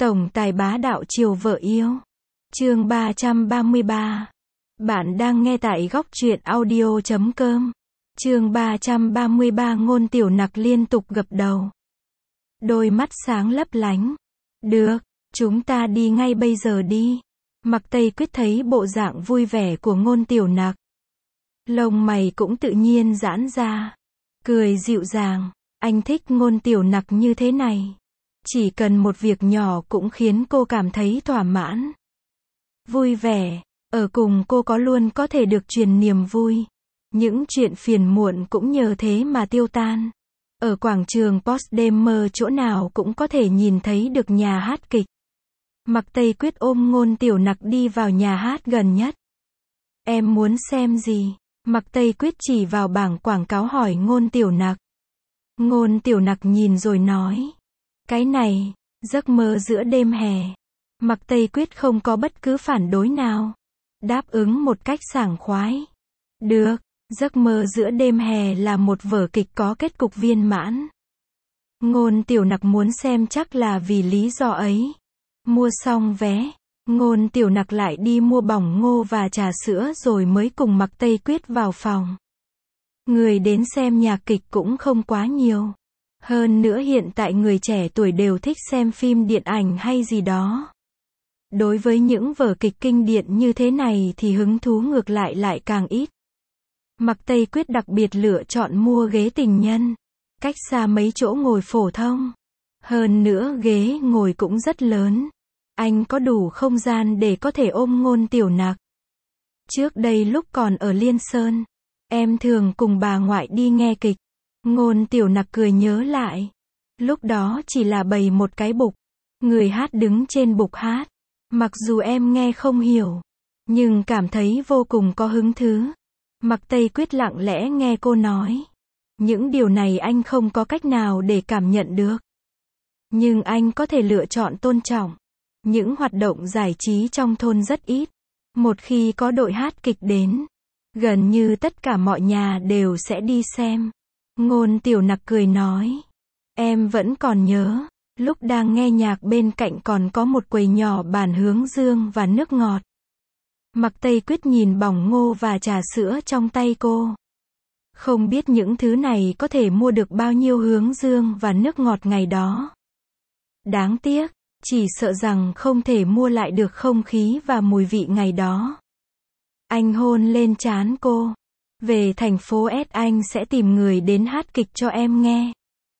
Tổng tài bá đạo chiều vợ yêu. Chương 333. Bạn đang nghe tại góc truyện audio.com. Chương 333 Ngôn Tiểu Nặc liên tục gập đầu. Đôi mắt sáng lấp lánh. Được, chúng ta đi ngay bây giờ đi. Mặc Tây Quyết thấy bộ dạng vui vẻ của Ngôn Tiểu Nặc. Lông mày cũng tự nhiên giãn ra. Cười dịu dàng, anh thích Ngôn Tiểu Nặc như thế này. Chỉ cần một việc nhỏ cũng khiến cô cảm thấy thỏa mãn. Vui vẻ, ở cùng cô luôn có thể được truyền niềm vui. Những chuyện phiền muộn cũng nhờ thế mà tiêu tan. Ở quảng trường Potsdamer chỗ nào cũng có thể nhìn thấy được nhà hát kịch. Mặc Tây Quyết ôm Ngôn Tiểu Nặc đi vào nhà hát gần nhất. Em muốn xem gì? Mặc Tây Quyết chỉ vào bảng quảng cáo hỏi Ngôn Tiểu Nặc. Ngôn Tiểu Nặc nhìn rồi nói. Cái này, giấc mơ giữa đêm hè. Mặc Tây Quyết không có bất cứ phản đối nào. Đáp ứng một cách sảng khoái. Được, giấc mơ giữa đêm hè là một vở kịch có kết cục viên mãn. Ngôn Tiểu Nặc muốn xem chắc là vì lý do ấy. Mua xong vé, Ngôn Tiểu Nặc lại đi mua bỏng ngô và trà sữa rồi mới cùng Mặc Tây Quyết vào phòng. Người đến xem nhạc kịch cũng không quá nhiều. Hơn nữa hiện tại người trẻ tuổi đều thích xem phim điện ảnh hay gì đó. Đối với những vở kịch kinh điển như thế này thì hứng thú ngược lại càng ít. Mặc Tây Quyết đặc biệt lựa chọn mua ghế tình nhân, cách xa mấy chỗ ngồi phổ thông. Hơn nữa ghế ngồi cũng rất lớn. Anh có đủ không gian để có thể ôm Ngôn Tiểu Nặc. Trước đây lúc còn ở Liên Sơn, em thường cùng bà ngoại đi nghe kịch. Ngôn Tiểu Nặc cười nhớ lại. Lúc đó chỉ là bày một cái bục. Người hát đứng trên bục hát. Mặc dù em nghe không hiểu, nhưng cảm thấy vô cùng có hứng thú. Mặc Tây Quyết lặng lẽ nghe cô nói. Những điều này anh không có cách nào để cảm nhận được. Nhưng anh có thể lựa chọn tôn trọng. Những hoạt động giải trí trong thôn rất ít. Một khi có đội hát kịch đến, gần như tất cả mọi nhà đều sẽ đi xem. Ngôn Tiểu Nặc cười nói. Em vẫn còn nhớ, lúc đang nghe nhạc bên cạnh còn có một quầy nhỏ bán hướng dương và nước ngọt. Mặc Tây Quyết nhìn bỏng ngô và trà sữa trong tay cô. Không biết những thứ này có thể mua được bao nhiêu hướng dương và nước ngọt ngày đó. Đáng tiếc, chỉ sợ rằng không thể mua lại được không khí và mùi vị ngày đó. Anh hôn lên trán cô. Về thành phố S anh sẽ tìm người đến hát kịch cho em nghe.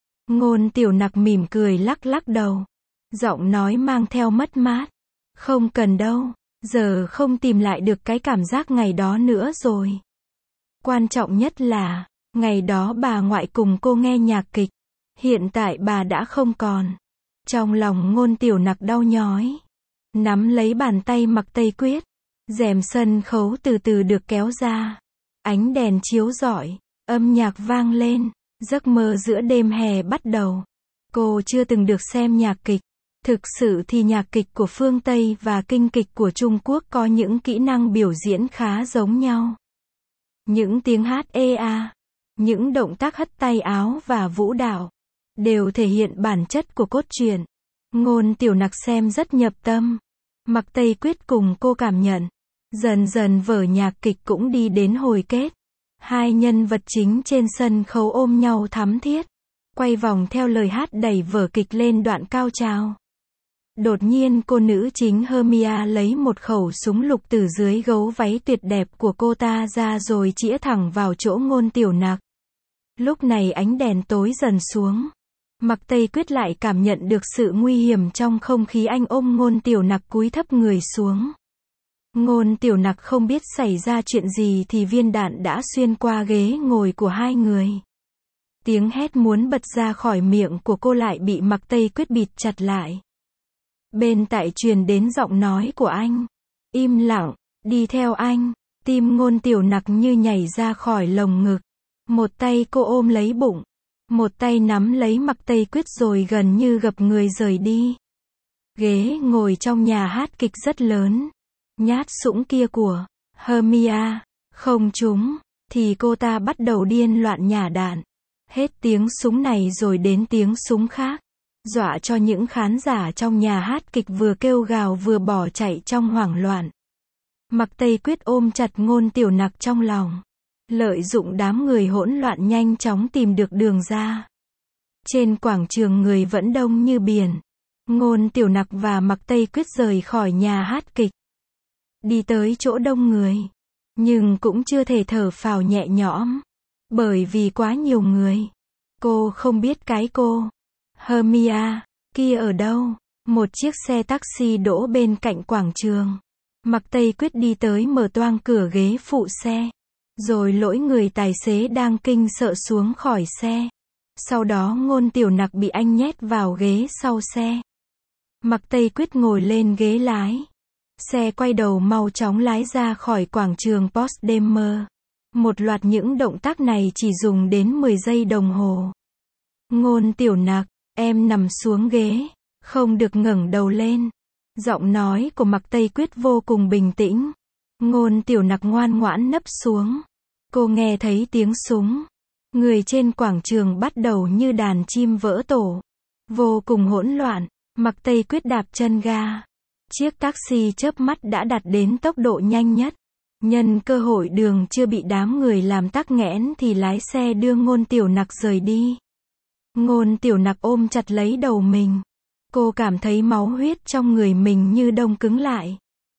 Ngôn Tiểu Nặc mỉm cười lắc đầu. Giọng nói mang theo mất mát. Không cần đâu, giờ không tìm lại được cái cảm giác ngày đó nữa rồi. Quan trọng nhất là, ngày đó bà ngoại cùng cô nghe nhạc kịch. Hiện tại bà đã không còn. Trong lòng Ngôn Tiểu Nặc đau nhói. Nắm lấy bàn tay Mặc Tây Quyết. Rèm sân khấu từ từ được kéo ra. Ánh đèn chiếu rọi, âm nhạc vang lên, giấc mơ giữa đêm hè bắt đầu. Cô chưa từng được xem nhạc kịch. Thực sự thì nhạc kịch của phương Tây và kinh kịch của Trung Quốc có những kỹ năng biểu diễn khá giống nhau. Những tiếng hát ê a, những động tác hất tay áo và vũ đạo, đều thể hiện bản chất của cốt truyện. Ngôn Tiểu Nặc xem rất nhập tâm. Mặc Tây Quyết cùng cô cảm nhận. Dần dần vở nhạc kịch cũng đi đến hồi kết. Hai nhân vật chính trên sân khấu ôm nhau thắm thiết. Quay vòng theo lời hát đẩy vở kịch lên đoạn cao trào. Đột nhiên cô nữ chính Hermia lấy một khẩu súng lục từ dưới gấu váy tuyệt đẹp của cô ta ra rồi chĩa thẳng vào chỗ Ngôn Tiểu Nặc. Lúc này ánh đèn tối dần xuống. Mặc Tây Quyết lại cảm nhận được sự nguy hiểm trong không khí. Anh ôm Ngôn Tiểu Nặc cúi thấp người xuống. Ngôn Tiểu Nặc không biết xảy ra chuyện gì thì viên đạn đã xuyên qua ghế ngồi của hai người. Tiếng hét muốn bật ra khỏi miệng của cô lại bị Mặc Tây Quyết bịt chặt lại. Bên tai truyền đến giọng nói của anh. Im lặng, đi theo anh. Tim Ngôn Tiểu Nặc như nhảy ra khỏi lồng ngực. Một tay cô ôm lấy bụng. Một tay nắm lấy Mặc Tây Quyết rồi gần như gập người rời đi. Ghế ngồi trong nhà hát kịch rất lớn. Nhát súng kia của Hermia không trúng, thì cô ta bắt đầu điên loạn nhả đạn. Hết tiếng súng này rồi đến tiếng súng khác. dọa cho những khán giả trong nhà hát kịch vừa kêu gào vừa bỏ chạy trong hoảng loạn. Mạc Tây Quyết ôm chặt Ngôn Tiểu Nặc trong lòng, lợi dụng đám người hỗn loạn nhanh chóng tìm được đường ra. Trên quảng trường người vẫn đông như biển. Ngôn Tiểu Nặc và Mạc Tây Quyết rời khỏi nhà hát kịch, đi tới chỗ đông người, nhưng cũng chưa thể thở phào nhẹ nhõm, bởi vì quá nhiều người. Cô không biết cái cô Hermia kia ở đâu. Một chiếc xe taxi đỗ bên cạnh quảng trường. Mạc Tây Quyết đi tới mở toang cửa ghế phụ xe, rồi lỗi người tài xế đang kinh sợ xuống khỏi xe. Sau đó Ngôn Tiểu Nặc bị anh nhét vào ghế sau xe. Mạc Tây Quyết ngồi lên ghế lái. Xe quay đầu mau chóng lái ra khỏi quảng trường Potsdamer. Một loạt những động tác này chỉ dùng đến 10 giây đồng hồ. Ngôn Tiểu Nặc, em nằm xuống ghế, không được ngẩng đầu lên. Giọng nói của Mạc Tây Quyết vô cùng bình tĩnh. Ngôn Tiểu Nặc ngoan ngoãn nấp xuống. Cô nghe thấy tiếng súng. Người trên quảng trường bắt đầu như đàn chim vỡ tổ. Vô cùng hỗn loạn. Mạc Tây Quyết đạp chân ga. Chiếc taxi chớp mắt đã đạt đến tốc độ nhanh nhất. Nhân cơ hội đường chưa bị đám người làm tắc nghẽn thì lái xe đưa Ngôn Tiểu Nặc rời đi. Ngôn Tiểu Nặc ôm chặt lấy đầu mình. Cô cảm thấy máu huyết trong người mình như đông cứng lại.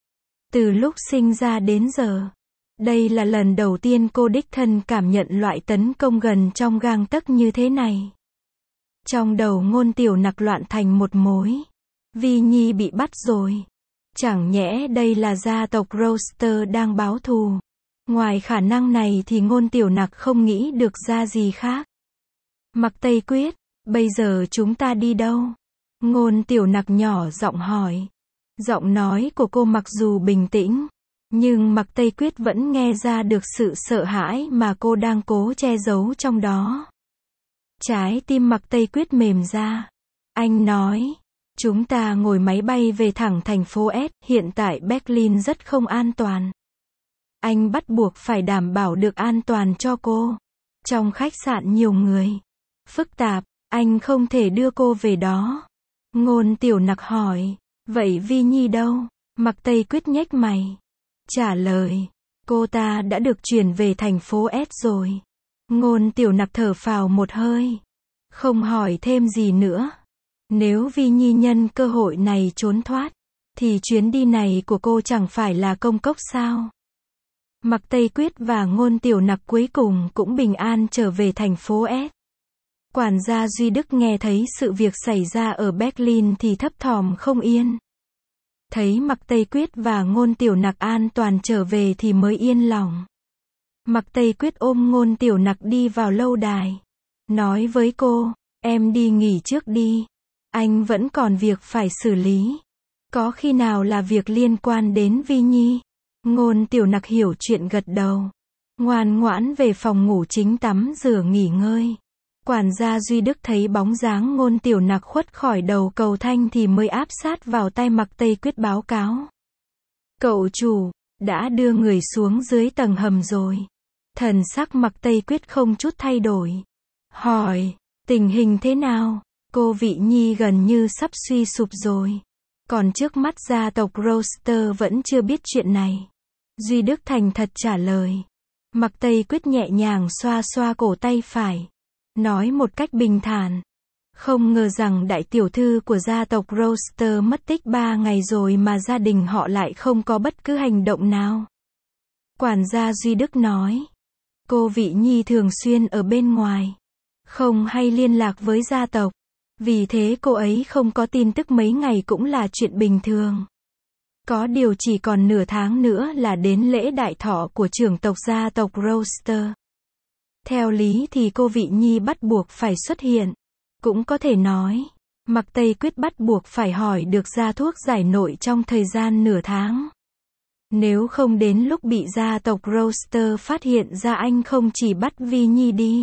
Từ lúc sinh ra đến giờ, đây là lần đầu tiên cô đích thân cảm nhận loại tấn công gần trong gang tấc như thế này. Trong đầu Ngôn Tiểu Nặc loạn thành một mối. Vi Nhi bị bắt rồi. Chẳng nhẽ đây là gia tộc Roster đang báo thù. Ngoài khả năng này thì Ngôn Tiểu Nặc không nghĩ được ra gì khác. Mạc Tây Quyết, bây giờ chúng ta đi đâu? Ngôn Tiểu Nặc nhỏ giọng hỏi. Giọng nói của cô mặc dù bình tĩnh, nhưng Mạc Tây Quyết vẫn nghe ra được sự sợ hãi mà cô đang cố che giấu trong đó. Trái tim Mạc Tây Quyết mềm ra. Anh nói, chúng ta ngồi máy bay về thẳng thành phố S, hiện tại Berlin rất không an toàn. Anh bắt buộc phải đảm bảo được an toàn cho cô. Trong khách sạn nhiều người, phức tạp, anh không thể đưa cô về đó. Ngôn Tiểu Nặc hỏi, vậy Vi Nhi đâu? Mạc Tây Quyết nhếch mày, trả lời, cô ta đã được chuyển về thành phố S rồi. Ngôn Tiểu Nặc thở phào một hơi, không hỏi thêm gì nữa. Nếu Vi Nhi nhân cơ hội này trốn thoát, thì chuyến đi này của cô chẳng phải là công cốc sao? Mạc Tây Quyết và Ngôn Tiểu Nặc cuối cùng cũng bình an trở về thành phố S. Quản gia Duy Đức nghe thấy sự việc xảy ra ở Berlin thì thấp thỏm không yên. Thấy Mạc Tây Quyết và Ngôn Tiểu Nặc an toàn trở về thì mới yên lòng. Mạc Tây Quyết ôm Ngôn Tiểu Nặc đi vào lâu đài. Nói với cô, em đi nghỉ trước đi. Anh vẫn còn việc phải xử lý. Có khi nào là việc liên quan đến Vi Nhi? Ngôn Tiểu Nặc hiểu chuyện gật đầu. Ngoan ngoãn về phòng ngủ chính tắm rửa nghỉ ngơi. Quản gia Duy Đức thấy bóng dáng Ngôn Tiểu Nặc khuất khỏi đầu cầu thang thì mới áp sát vào tay Mạc Tây Quyết báo cáo. Cậu chủ, đã đưa người xuống dưới tầng hầm rồi. Thần sắc Mạc Tây Quyết không chút thay đổi. Hỏi, tình hình thế nào? Cô Vị Nhi gần như sắp suy sụp rồi. Còn trước mắt gia tộc Roster vẫn chưa biết chuyện này. Duy Đức thành thật trả lời. Mạc Tây Quyết nhẹ nhàng xoa xoa cổ tay phải. Nói một cách bình thản. Không ngờ rằng đại tiểu thư của gia tộc Roster mất tích 3 ngày rồi mà gia đình họ lại không có bất cứ hành động nào. Quản gia Duy Đức nói. Cô Vị Nhi thường xuyên ở bên ngoài. Không hay liên lạc với gia tộc. Vì thế cô ấy không có tin tức mấy ngày cũng là chuyện bình thường. Có điều chỉ còn nửa tháng nữa là đến lễ đại thọ của trưởng tộc gia tộc Roster. Theo lý thì cô Vị Nhi bắt buộc phải xuất hiện. Cũng có thể nói, Mạc Tây Quyết bắt buộc phải hỏi được ra thuốc giải nội trong thời gian nửa tháng. Nếu không đến lúc bị gia tộc Roster phát hiện ra anh không chỉ bắt Vi Nhi đi,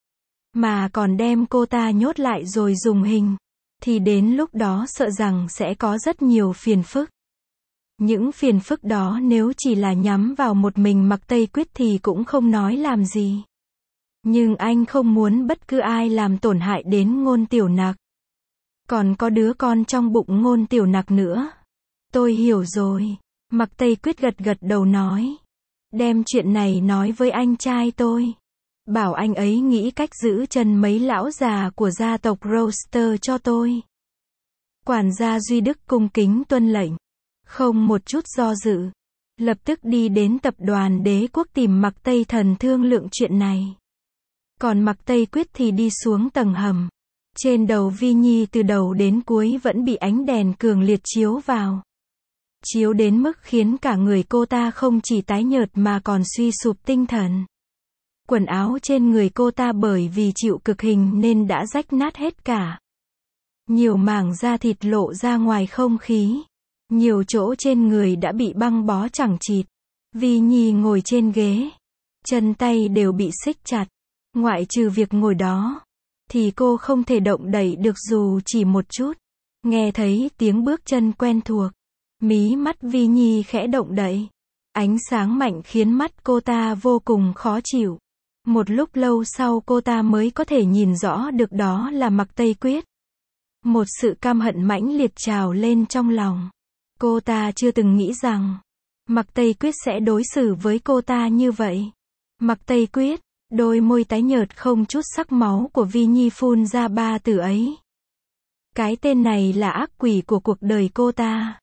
mà còn đem cô ta nhốt lại rồi dùng hình, thì đến lúc đó sợ rằng sẽ có rất nhiều phiền phức. Những phiền phức đó nếu chỉ là nhắm vào một mình Mạc Tây Quyết thì cũng không nói làm gì. Nhưng anh không muốn bất cứ ai làm tổn hại đến Ngôn Tiểu Nặc. Còn có đứa con trong bụng Ngôn Tiểu Nặc nữa. Tôi hiểu rồi. Mạc Tây Quyết gật gật đầu nói. Đem chuyện này nói với anh trai tôi. Bảo anh ấy nghĩ cách giữ chân mấy lão già của gia tộc Roster cho tôi. Quản gia Duy Đức cung kính tuân lệnh. Không một chút do dự. Lập tức đi đến tập đoàn Đế Quốc tìm Mạc Tây Thần thương lượng chuyện này. Còn Mạc Tây Quyết thì đi xuống tầng hầm. Trên đầu Vi Nhi từ đầu đến cuối vẫn bị ánh đèn cường liệt chiếu vào. Chiếu đến mức khiến cả người cô ta không chỉ tái nhợt mà còn suy sụp tinh thần. Quần áo trên người cô ta bởi vì chịu cực hình nên đã rách nát hết cả. Nhiều mảng da thịt lộ ra ngoài không khí. Nhiều chỗ trên người đã bị băng bó chẳng chịt. Vi Nhi ngồi trên ghế. Chân tay đều bị xích chặt. Ngoại trừ việc ngồi đó, thì cô không thể động đậy được dù chỉ một chút. Nghe thấy tiếng bước chân quen thuộc. Mí mắt Vi Nhi khẽ động đậy. Ánh sáng mạnh khiến mắt cô ta vô cùng khó chịu. Một lúc lâu sau cô ta mới có thể nhìn rõ được đó là Mạc Tây Quyết. Một sự căm hận mãnh liệt trào lên trong lòng. Cô ta chưa từng nghĩ rằng Mạc Tây Quyết sẽ đối xử với cô ta như vậy. Mạc Tây Quyết, đôi môi tái nhợt không chút sắc máu của Vi Nhi phun ra ba từ ấy. Cái tên này là ác quỷ của cuộc đời cô ta.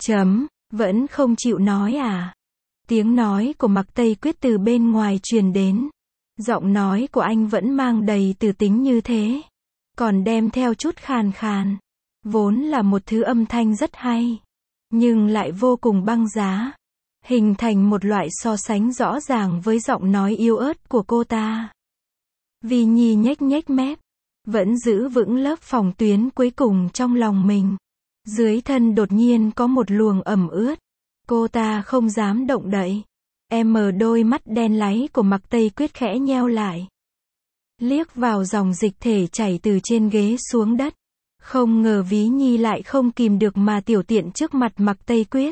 Vẫn không chịu nói à? Tiếng nói của Mạc Tây Quyết từ bên ngoài truyền đến. Giọng nói của anh vẫn mang đầy từ tính như thế. Còn đem theo chút khàn khàn. Vốn là một thứ âm thanh rất hay. Nhưng lại vô cùng băng giá. Hình thành một loại so sánh rõ ràng với giọng nói yếu ớt của cô ta. Vi Nhi nhếch nhếch mép. Vẫn giữ vững lớp phòng tuyến cuối cùng trong lòng mình. Dưới thân đột nhiên có một luồng ẩm ướt. Cô ta không dám động đậy. Đôi mắt đen láy của Mạc Tây Quyết khẽ nheo lại. Liếc vào dòng dịch thể chảy từ trên ghế xuống đất. Không ngờ Vi Nhi lại không kìm được mà tiểu tiện trước mặt Mạc Tây Quyết.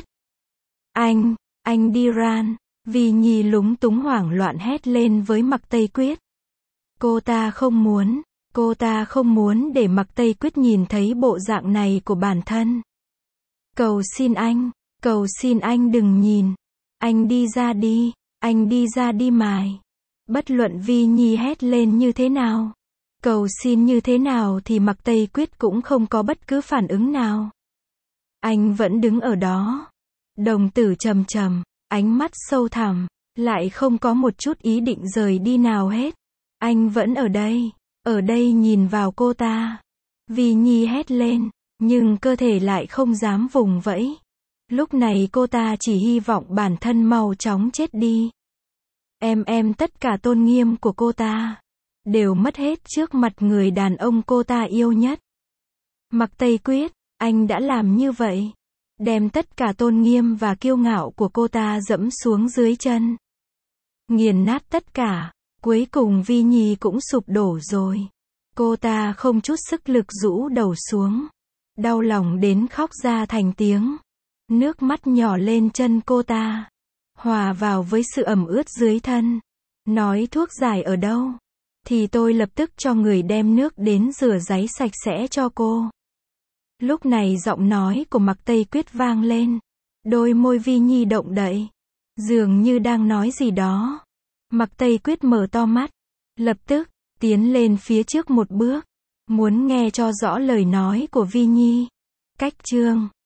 Anh đi ran. Vi Nhi lúng túng hoảng loạn hét lên với Mạc Tây Quyết. Cô ta không muốn để Mạc Tây Quyết nhìn thấy bộ dạng này của bản thân. Cầu xin anh đừng nhìn. Anh đi ra đi mài. Bất luận Vi Nhi hét lên như thế nào, cầu xin như thế nào thì Mạc Tây Quyết cũng không có bất cứ phản ứng nào. Anh vẫn đứng ở đó. Đồng tử trầm trầm, ánh mắt sâu thẳm, lại không có một chút ý định rời đi nào hết. Anh vẫn ở đây nhìn vào cô ta. Vi Nhi hét lên, nhưng cơ thể lại không dám vùng vẫy. Lúc này cô ta chỉ hy vọng bản thân mau chóng chết đi. Tất cả tôn nghiêm của cô ta đều mất hết trước mặt người đàn ông cô ta yêu nhất. Mạc Tây Quyết, anh đã làm như vậy. Đem tất cả tôn nghiêm và kiêu ngạo của cô ta dẫm xuống dưới chân. Nghiền nát tất cả. Cuối cùng Vi Nhi cũng sụp đổ rồi. Cô ta không chút sức lực rũ đầu xuống. Đau lòng đến khóc ra thành tiếng. Nước mắt nhỏ lên chân cô ta. Hòa vào với sự ẩm ướt dưới thân. Nói thuốc giải ở đâu? Thì tôi lập tức cho người đem nước đến rửa ráy sạch sẽ cho cô. Lúc này giọng nói của Mạc Tây Quyết vang lên. Đôi môi Vi Nhi động đậy. Dường như đang nói gì đó. Mạc Tây Quyết mở to mắt. Lập tức, tiến lên phía trước một bước. Muốn nghe cho rõ lời nói của Vi Nhi. Cách chương